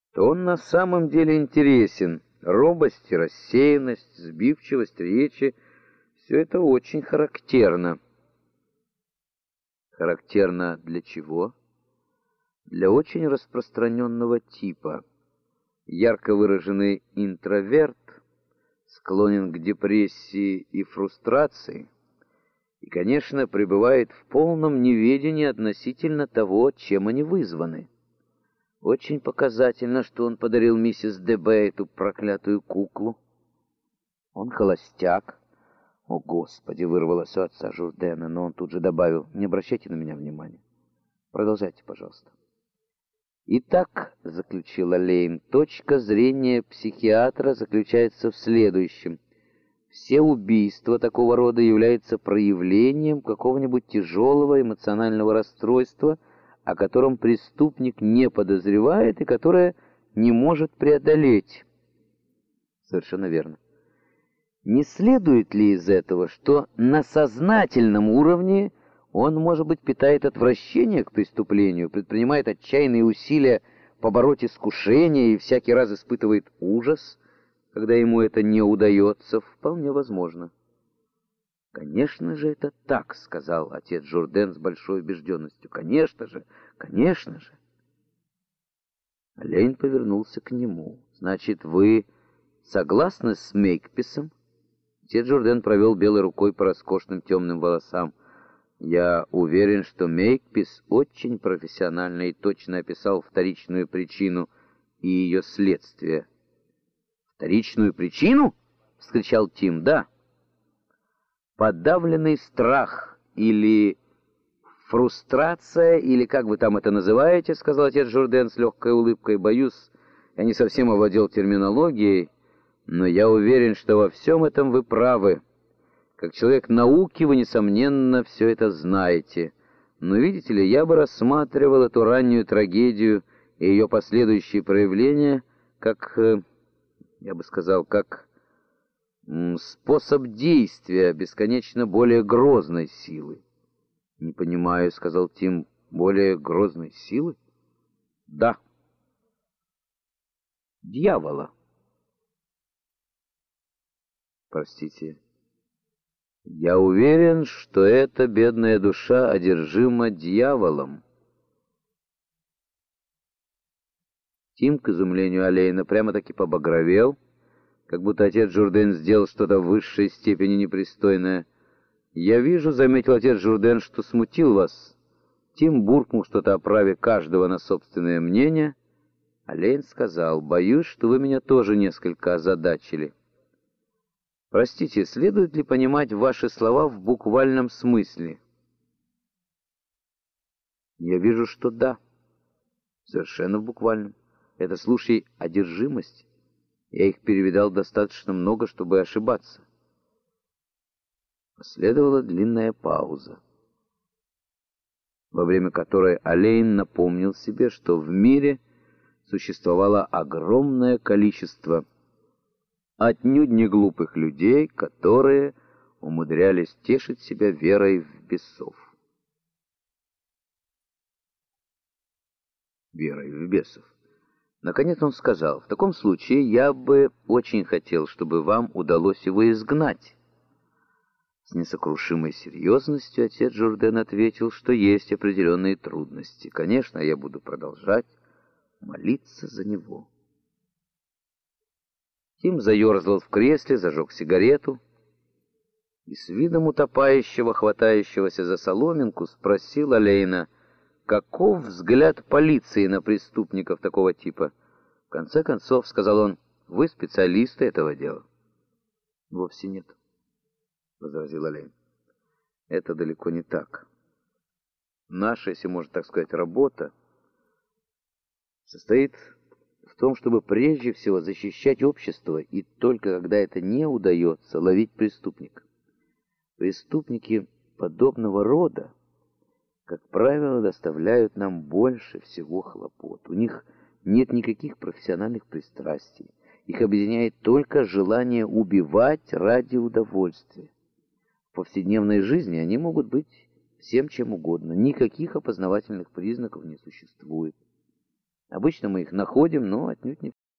то он на самом деле интересен. Робость и рассеянность, сбивчивость речи — все это очень характерно. Характерно для чего? Для очень распространенного типа. Ярко выраженный интроверт склонен к депрессии и фрустрации и, конечно, пребывает в полном неведении относительно того, чем они вызваны. Очень показательно, что он подарил миссис ДБ эту проклятую куклу. Он холостяк. О, Господи, вырвалось у отца Журдена, но он тут же добавил: не обращайте на меня внимания. Продолжайте, пожалуйста. Итак, заключила Лейн, точка зрения психиатра заключается в следующем. Все убийства такого рода являются проявлением какого-нибудь тяжелого эмоционального расстройства, о котором преступник не подозревает и которое не может преодолеть. Совершенно верно. Не следует ли из этого, что на сознательном уровне он, может быть, питает отвращение к преступлению, предпринимает отчаянные усилия побороть искушение и всякий раз испытывает ужас, когда ему это не удается? Вполне возможно. «Конечно же, это так», — сказал отец Журден с большой убежденностью. «Конечно же, конечно же». Лейн повернулся к нему. «Значит, вы согласны с Мейкписом?» Отец Журден провел белой рукой по роскошным темным волосам. «Я уверен, что Мейкпис очень профессионально и точно описал вторичную причину и ее следствие». «Вторичную причину?» — вскричал Тим. «Да. Подавленный страх или фрустрация, или как вы там это называете», — сказал отец Журден с легкой улыбкой. «Боюсь, я не совсем овладел терминологией, но я уверен, что во всем этом вы правы. Как человек науки вы, несомненно, все это знаете. Но, видите ли, я бы рассматривал эту раннюю трагедию и ее последующие проявления как, я бы сказал, как способ действия бесконечно более грозной силы». «Не понимаю», — сказал Тим. «Более грозной силы?» «Да. Дьявола». «Простите. Я уверен, что эта бедная душа одержима дьяволом». Тим, к изумлению Олейна, прямо-таки побагровел, как будто отец Журден сделал что-то в высшей степени непристойное. «Я вижу», — заметил отец Журден, — «что смутил вас». Тим буркнул что-то о праве каждого на собственное мнение. Олейн сказал: «Боюсь, что вы меня тоже несколько озадачили». «Простите, следует ли понимать ваши слова в буквальном смысле?» «Я вижу, что да. Совершенно в буквальном. Это случай одержимости. Я их перевидал достаточно много, чтобы ошибаться». Последовала длинная пауза, во время которой Олейн напомнил себе, что в мире существовало огромное количество отнюдь не глупых людей, которые умудрялись тешить себя верой в бесов. Верой в бесов. Наконец он сказал: «В таком случае я бы очень хотел, чтобы вам удалось его изгнать». С несокрушимой серьезностью отец Журден ответил, что есть определенные трудности. «Конечно, я буду продолжать молиться за него». Тим заерзал в кресле, зажег сигарету и с видом утопающего, хватающегося за соломинку, спросил Олейна, каков взгляд полиции на преступников такого типа. «В конце концов, — сказал он, — вы специалисты этого дела». «Вовсе нет», — возразил Олейн. «Это далеко не так. Наша, если можно так сказать, работа состоит в том, чтобы прежде всего защищать общество, и только когда это не удается, ловить преступника. Преступники подобного рода, как правило, доставляют нам больше всего хлопот. У них нет никаких профессиональных пристрастий. Их объединяет только желание убивать ради удовольствия. В повседневной жизни они могут быть всем чем угодно. Никаких опознавательных признаков не существует. Обычно мы их находим, но отнюдь не